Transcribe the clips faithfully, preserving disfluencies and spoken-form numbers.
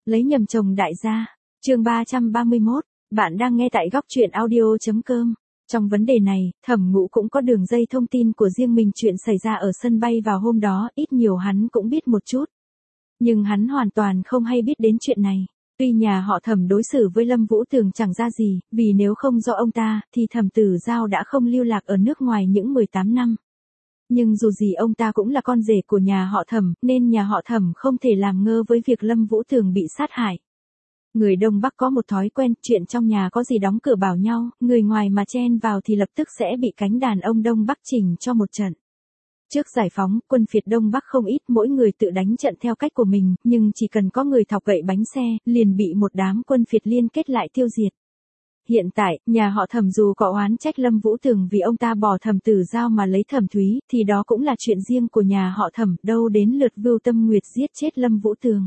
Lấy nhầm chồng đại gia. Chương ba trăm ba mươi mốt, bạn đang nghe tại góc truyện audio chấm com. Trong vấn đề này, Thẩm Ngũ cũng có đường dây thông tin của riêng mình, chuyện xảy ra ở sân bay vào hôm đó, ít nhiều hắn cũng biết một chút. Nhưng hắn hoàn toàn không hay biết đến chuyện này. Tuy nhà họ Thẩm đối xử với Lâm Vũ Tường chẳng ra gì, vì nếu không do ông ta, thì Thẩm Tử Giao đã không lưu lạc ở nước ngoài những mười tám năm. Nhưng dù gì ông ta cũng là con rể của nhà họ Thẩm, nên nhà họ Thẩm không thể làm ngơ với việc Lâm Vũ Tường bị sát hại. Người Đông Bắc có một thói quen, chuyện trong nhà có gì đóng cửa bảo nhau, người ngoài mà chen vào thì lập tức sẽ bị cánh đàn ông Đông Bắc chỉnh cho một trận. Trước giải phóng, quân phiệt Đông Bắc không ít, mỗi người tự đánh trận theo cách của mình, nhưng chỉ cần có người thọc gậy bánh xe, liền bị một đám quân phiệt liên kết lại tiêu diệt. Hiện tại, nhà họ Thẩm dù có oán trách Lâm Vũ Tường vì ông ta bỏ Thẩm Tử Giao mà lấy Thẩm Thúy, thì đó cũng là chuyện riêng của nhà họ Thẩm, đâu đến lượt Vưu Tâm Nguyệt giết chết Lâm Vũ Tường.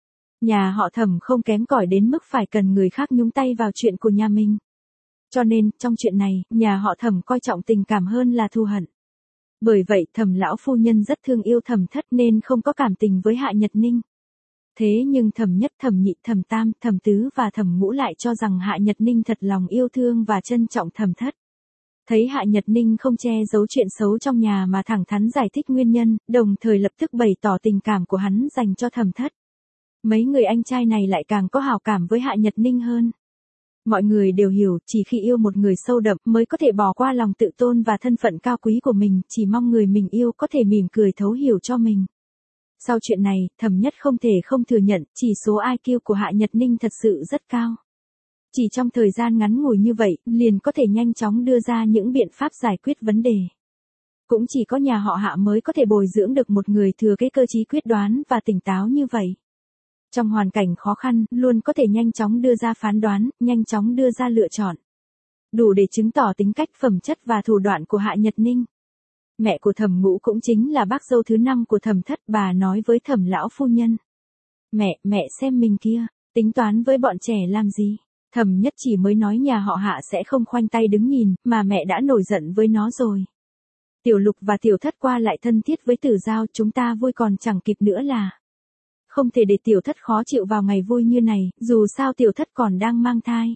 Nhà họ Thẩm không kém cỏi đến mức phải cần người khác nhúng tay vào chuyện của nhà mình. Cho nên, trong chuyện này, nhà họ Thẩm coi trọng tình cảm hơn là thù hận. Bởi vậy, Thẩm lão phu nhân rất thương yêu Thẩm Thất nên không có cảm tình với Hạ Nhật Ninh. Thế nhưng Thẩm Nhất, Thẩm Nhị, Thẩm Tam, Thẩm Tứ và Thẩm Ngũ lại cho rằng Hạ Nhật Ninh thật lòng yêu thương và trân trọng Thẩm Thất. Thấy Hạ Nhật Ninh không che giấu chuyện xấu trong nhà mà thẳng thắn giải thích nguyên nhân, đồng thời lập tức bày tỏ tình cảm của hắn dành cho Thẩm Thất. Mấy người anh trai này lại càng có hảo cảm với Hạ Nhật Ninh hơn. Mọi người đều hiểu, chỉ khi yêu một người sâu đậm mới có thể bỏ qua lòng tự tôn và thân phận cao quý của mình, chỉ mong người mình yêu có thể mỉm cười thấu hiểu cho mình. Sau chuyện này, Thẩm Nhất không thể không thừa nhận, chỉ số i kiu của Hạ Nhật Ninh thật sự rất cao. Chỉ trong thời gian ngắn ngủi như vậy, liền có thể nhanh chóng đưa ra những biện pháp giải quyết vấn đề. Cũng chỉ có nhà họ Hạ mới có thể bồi dưỡng được một người thừa cái cơ trí quyết đoán và tỉnh táo như vậy. Trong hoàn cảnh khó khăn, luôn có thể nhanh chóng đưa ra phán đoán, nhanh chóng đưa ra lựa chọn. Đủ để chứng tỏ tính cách, phẩm chất và thủ đoạn của Hạ Nhật Ninh. Mẹ của Thẩm Ngũ cũng chính là bác dâu thứ năm của Thẩm Thất, bà nói với Thẩm lão phu nhân. Mẹ, mẹ xem mình kia, tính toán với bọn trẻ làm gì? Thẩm Nhất chỉ mới nói nhà họ Hạ sẽ không khoanh tay đứng nhìn, mà mẹ đã nổi giận với nó rồi. Tiểu Lục và Tiểu Thất qua lại thân thiết với Tử Giao, chúng ta vui còn chẳng kịp nữa là. Không thể để Tiểu Thất khó chịu vào ngày vui như này, dù sao Tiểu Thất còn đang mang thai.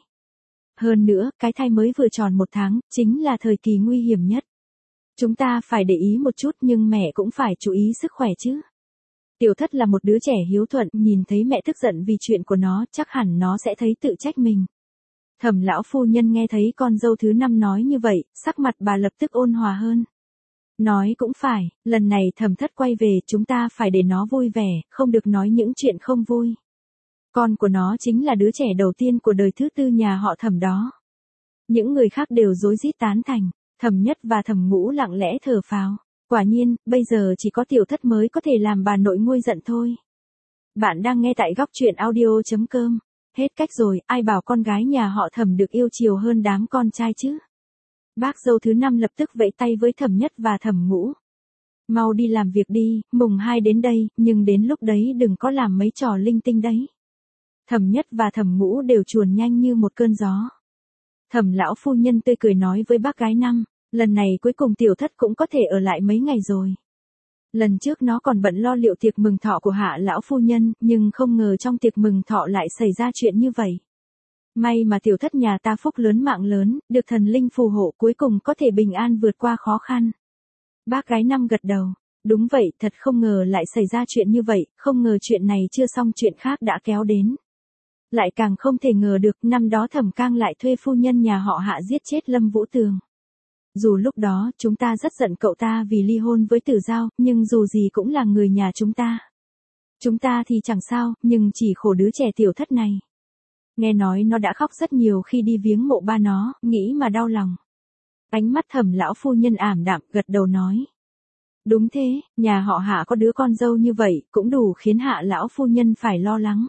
Hơn nữa, cái thai mới vừa tròn một tháng, chính là thời kỳ nguy hiểm nhất. Chúng ta phải để ý một chút, nhưng mẹ cũng phải chú ý sức khỏe chứ. Tiểu Thất là một đứa trẻ hiếu thuận, nhìn thấy mẹ tức giận vì chuyện của nó, chắc hẳn nó sẽ thấy tự trách mình. Thẩm lão phu nhân nghe thấy con dâu thứ năm nói như vậy, sắc mặt bà lập tức ôn hòa hơn. Nói cũng phải, lần này Thẩm Thất quay về, chúng ta phải để nó vui vẻ, không được nói những chuyện không vui. Con của nó chính là đứa trẻ đầu tiên của đời thứ tư nhà họ Thẩm đó. Những người khác đều rối rít tán thành, Thẩm Nhất và Thẩm Ngũ lặng lẽ thở phào. Quả nhiên, bây giờ chỉ có Tiểu Thất mới có thể làm bà nội nguôi giận thôi. Bạn đang nghe tại góc truyện audio chấm com. Hết cách rồi, ai bảo con gái nhà họ Thẩm được yêu chiều hơn đám con trai chứ? Bác dâu thứ năm lập tức vẫy tay với Thẩm Nhất và Thẩm Ngũ. Mau đi làm việc đi, mùng hai đến đây, nhưng đến lúc đấy đừng có làm mấy trò linh tinh đấy. Thẩm Nhất và Thẩm Ngũ đều chuồn nhanh như một cơn gió. Thẩm lão phu nhân tươi cười nói với bác gái năm, lần này cuối cùng Tiểu Thất cũng có thể ở lại mấy ngày rồi. Lần trước nó còn bận lo liệu tiệc mừng thọ của Hạ lão phu nhân, nhưng không ngờ trong tiệc mừng thọ lại xảy ra chuyện như vậy. May mà Tiểu Thất nhà ta phúc lớn mạng lớn, được thần linh phù hộ, cuối cùng có thể bình an vượt qua khó khăn. Bác gái năm gật đầu, đúng vậy, thật không ngờ lại xảy ra chuyện như vậy, không ngờ chuyện này chưa xong chuyện khác đã kéo đến. Lại càng không thể ngờ được, năm đó Thẩm Cang lại thuê phu nhân nhà họ Hạ giết chết Lâm Vũ Tường. Dù lúc đó, chúng ta rất giận cậu ta vì ly hôn với Tử Giao, nhưng dù gì cũng là người nhà chúng ta. Chúng ta thì chẳng sao, nhưng chỉ khổ đứa trẻ Tiểu Thất này. Nghe nói nó đã khóc rất nhiều khi đi viếng mộ ba nó, nghĩ mà đau lòng. Ánh mắt Thẩm lão phu nhân ảm đạm, gật đầu nói. Đúng thế, nhà họ Hạ có đứa con dâu như vậy, cũng đủ khiến Hạ lão phu nhân phải lo lắng.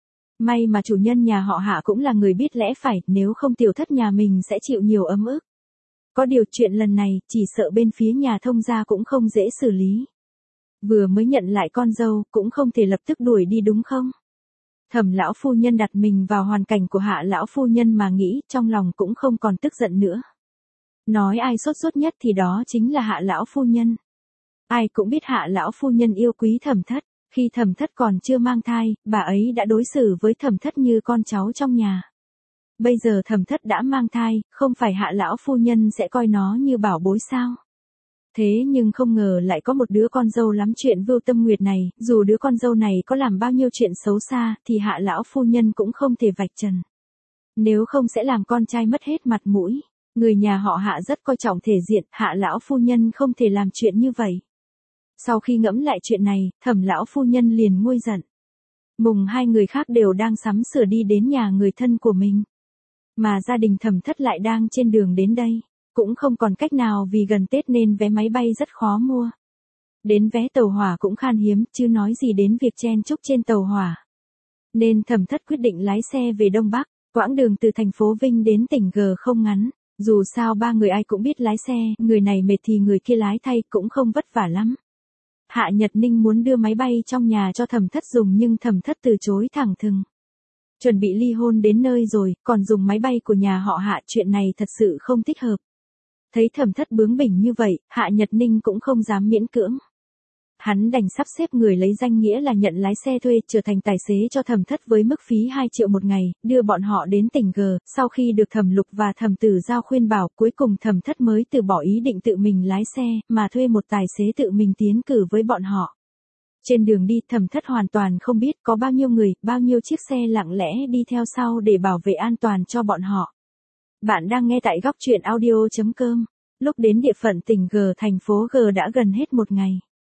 May mà chủ nhân nhà họ Hạ cũng là người biết lẽ phải, nếu không Tiểu Thất nhà mình sẽ chịu nhiều ấm ức. Có điều chuyện lần này, chỉ sợ bên phía nhà thông gia cũng không dễ xử lý. Vừa mới nhận lại con dâu, cũng không thể lập tức đuổi đi đúng không? Thẩm lão phu nhân đặt mình vào hoàn cảnh của Hạ lão phu nhân mà nghĩ, trong lòng cũng không còn tức giận nữa. Nói ai sốt ruột nhất thì đó chính là Hạ lão phu nhân. Ai cũng biết Hạ lão phu nhân yêu quý Thẩm Thất, Khi Thẩm Thất còn chưa mang thai, bà ấy đã đối xử với Thẩm Thất như con cháu trong nhà. Bây giờ Thẩm Thất đã mang thai, không phải Hạ lão phu nhân sẽ coi nó như bảo bối sao? Thế nhưng không ngờ lại có một đứa con dâu lắm chuyện Vưu Tâm Nguyệt này, dù đứa con dâu này có làm bao nhiêu chuyện xấu xa, thì Hạ lão phu nhân cũng không thể vạch trần. Nếu không sẽ làm con trai mất hết mặt mũi. Người nhà họ Hạ rất coi trọng thể diện, Hạ lão phu nhân không thể làm chuyện như vậy. Sau khi ngẫm lại chuyện này, Thẩm lão phu nhân liền nguôi giận. Mùng hai người khác đều đang sắm sửa đi đến nhà người thân của mình. Mà gia đình Thẩm Thất lại đang trên đường đến đây. Cũng không còn cách nào vì gần Tết nên vé máy bay rất khó mua. Đến vé tàu hỏa cũng khan hiếm, chứ nói gì đến việc chen chúc trên tàu hỏa. Nên Thẩm Thất quyết định lái xe về Đông Bắc, quãng đường từ thành phố Vinh đến tỉnh G không ngắn. Dù sao ba người ai cũng biết lái xe, người này mệt thì người kia lái thay cũng không vất vả lắm. Hạ Nhật Ninh muốn đưa máy bay trong nhà cho Thẩm Thất dùng nhưng Thẩm Thất từ chối thẳng thừng. Chuẩn bị ly hôn đến nơi rồi, còn dùng máy bay của nhà họ Hạ, chuyện này thật sự không thích hợp. Thấy Thẩm Thất bướng bỉnh như vậy, Hạ Nhật Ninh cũng không dám miễn cưỡng. Hắn đành sắp xếp người lấy danh nghĩa là nhận lái xe thuê, trở thành tài xế cho Thẩm Thất với mức phí hai triệu một ngày, đưa bọn họ đến tỉnh G. Sau khi được Thẩm Lục và Thẩm Tử Giao khuyên bảo, cuối cùng Thẩm Thất mới từ bỏ ý định tự mình lái xe, mà thuê một tài xế tự mình tiến cử với bọn họ. Trên đường đi, Thẩm Thất hoàn toàn không biết có bao nhiêu người, bao nhiêu chiếc xe lặng lẽ đi theo sau để bảo vệ an toàn cho bọn họ. Bạn đang nghe tại góc truyện audio chấm com. Lúc đến địa phận tỉnh G, thành phố G đã gần hết một ngày.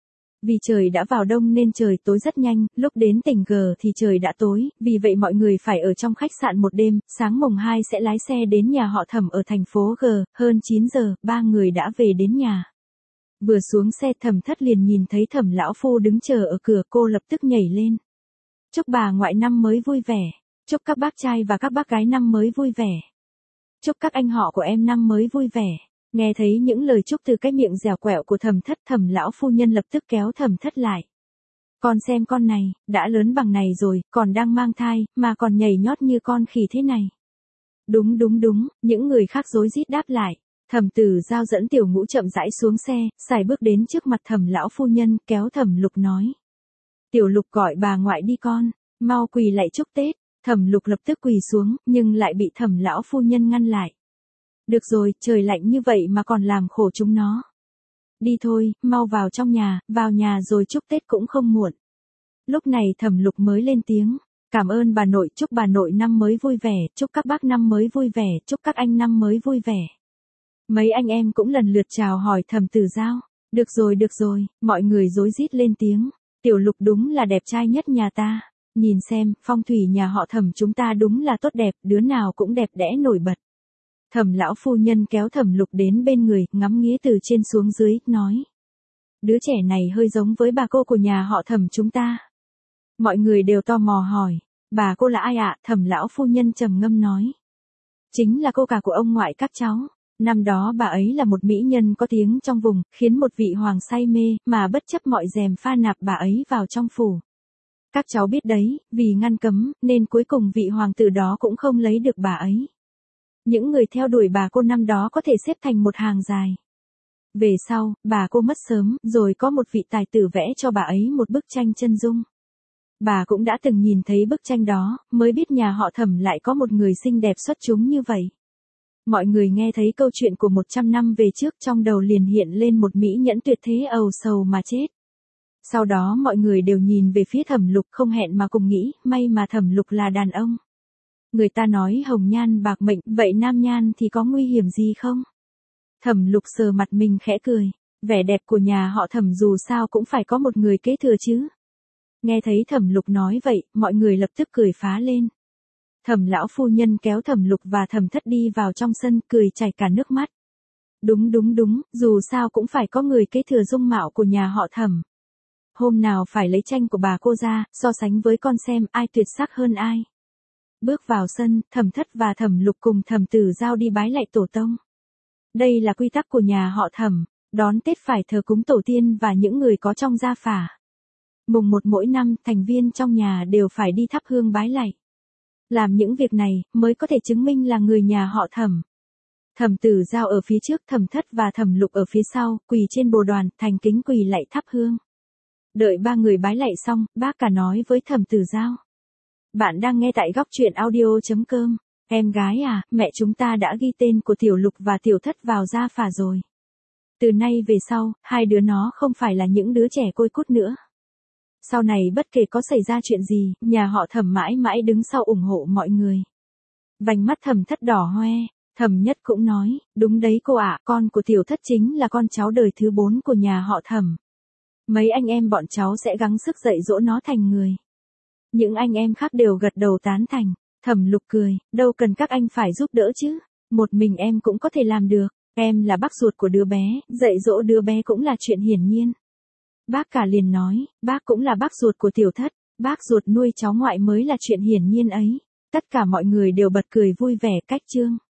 Vì trời đã vào đông nên trời tối rất nhanh, lúc đến tỉnh G thì trời đã tối, vì vậy mọi người phải ở trong khách sạn một đêm, sáng mùng hai sẽ lái xe đến nhà họ Thẩm ở thành phố G, hơn chín giờ, ba người đã về đến nhà. Vừa xuống xe Thẩm Thất liền nhìn thấy Thẩm lão phu đứng chờ ở cửa, cô lập tức nhảy lên. Chúc bà ngoại năm mới vui vẻ, chúc các bác trai và các bác gái năm mới vui vẻ. Chúc các anh họ của em năm mới vui vẻ. Nghe thấy những lời chúc từ cái miệng dẻo quẹo của Thẩm Thất, Thẩm lão phu nhân lập tức kéo Thẩm Thất lại. Con xem con này, đã lớn bằng này rồi, còn đang mang thai, mà còn nhảy nhót như con khỉ thế này. Đúng đúng đúng, những người khác rối rít đáp lại. Thẩm Tử Giao dẫn Tiểu Ngũ chậm rãi xuống xe, sải bước đến trước mặt Thẩm lão phu nhân, kéo Thẩm Lục nói. Tiểu Lục gọi bà ngoại đi con, mau quỳ lại chúc Tết. Thẩm Lục lập tức quỳ xuống, nhưng lại bị Thẩm lão phu nhân ngăn lại. Được rồi, trời lạnh như vậy mà còn làm khổ chúng nó. Đi thôi, mau vào trong nhà, vào nhà rồi chúc Tết cũng không muộn. Lúc này Thẩm Lục mới lên tiếng. Cảm ơn bà nội, chúc bà nội năm mới vui vẻ, chúc các bác năm mới vui vẻ, chúc các anh năm mới vui vẻ. Mấy anh em cũng lần lượt chào hỏi Thẩm Tử Giao. Được rồi được rồi, mọi người rối rít lên tiếng. Tiểu Lục đúng là đẹp trai nhất nhà ta. Nhìn xem, phong thủy nhà họ Thẩm chúng ta đúng là tốt đẹp, đứa nào cũng đẹp đẽ nổi bật. Thẩm lão phu nhân kéo Thẩm Lục đến bên người, ngắm nghía từ trên xuống dưới, nói. Đứa trẻ này hơi giống với bà cô của nhà họ Thẩm chúng ta. Mọi người đều tò mò hỏi, bà cô là ai ạ? Thẩm lão phu nhân trầm ngâm nói. Chính là cô cả của ông ngoại các cháu. Năm đó bà ấy là một mỹ nhân có tiếng trong vùng, khiến một vị hoàng say mê, mà bất chấp mọi rèm pha nạp bà ấy vào trong phủ. Các cháu biết đấy, vì ngăn cấm, nên cuối cùng vị hoàng tử đó cũng không lấy được bà ấy. Những người theo đuổi bà cô năm đó có thể xếp thành một hàng dài. Về sau, bà cô mất sớm, rồi có một vị tài tử vẽ cho bà ấy một bức tranh chân dung. Bà cũng đã từng nhìn thấy bức tranh đó, mới biết nhà họ Thẩm lại có một người xinh đẹp xuất chúng như vậy. Mọi người nghe thấy câu chuyện của một trăm năm về trước, trong đầu liền hiện lên một mỹ nhẫn tuyệt thế ầu sầu mà chết. Sau đó mọi người đều nhìn về phía Thẩm Lục, không hẹn mà cùng nghĩ, may mà Thẩm Lục là đàn ông. Người ta nói hồng nhan bạc mệnh, vậy nam nhan thì có nguy hiểm gì không? Thẩm Lục sờ mặt mình khẽ cười, vẻ đẹp của nhà họ Thẩm dù sao cũng phải có một người kế thừa chứ. Nghe thấy Thẩm Lục nói vậy, mọi người lập tức cười phá lên. Thẩm lão phu nhân kéo Thẩm Lục và Thẩm Thất đi vào trong sân, cười chảy cả nước mắt. Đúng đúng đúng, dù sao cũng phải có người kế thừa dung mạo của nhà họ Thẩm. Hôm nào phải lấy tranh của bà cô ra, so sánh với con xem ai tuyệt sắc hơn ai. Bước vào sân, Thẩm Thất và Thẩm Lục cùng Thẩm Tử Giao đi bái lạy tổ tông. Đây là quy tắc của nhà họ Thẩm, đón Tết phải thờ cúng tổ tiên và những người có trong gia phả. Mùng một mỗi năm, thành viên trong nhà đều phải đi thắp hương bái lạy. Làm những việc này, mới có thể chứng minh là người nhà họ Thẩm. Thẩm Tử Giao ở phía trước, Thẩm Thất và Thẩm Lục ở phía sau, quỳ trên bồ đoàn, thành kính quỳ lạy thắp hương. Đợi ba người bái lạy xong, bác cả nói với Thẩm Tử Giao. Bạn đang nghe tại góc truyện audio.com. Em gái à, mẹ chúng ta đã ghi tên của Tiểu Lục và Tiểu Thất vào gia phả rồi. Từ nay về sau, hai đứa nó không phải là những đứa trẻ côi cút nữa. Sau này bất kể có xảy ra chuyện gì, nhà họ Thẩm mãi mãi đứng sau ủng hộ mọi người. Vành mắt Thẩm Thất đỏ hoe, Thẩm Nhất cũng nói, đúng đấy cô ạ, con của Tiểu Thất chính là con cháu đời thứ bốn của nhà họ Thẩm. Mấy anh em bọn cháu sẽ gắng sức dạy dỗ nó thành người. Những anh em khác đều gật đầu tán thành. Thẩm Lục cười, đâu cần các anh phải giúp đỡ chứ, một mình em cũng có thể làm được, em là bác ruột của đứa bé, dạy dỗ đứa bé cũng là chuyện hiển nhiên. Bác cả liền nói, bác cũng là bác ruột của Tiểu Thất, bác ruột nuôi cháu ngoại mới là chuyện hiển nhiên ấy. Tất cả mọi người đều bật cười vui vẻ cách chương.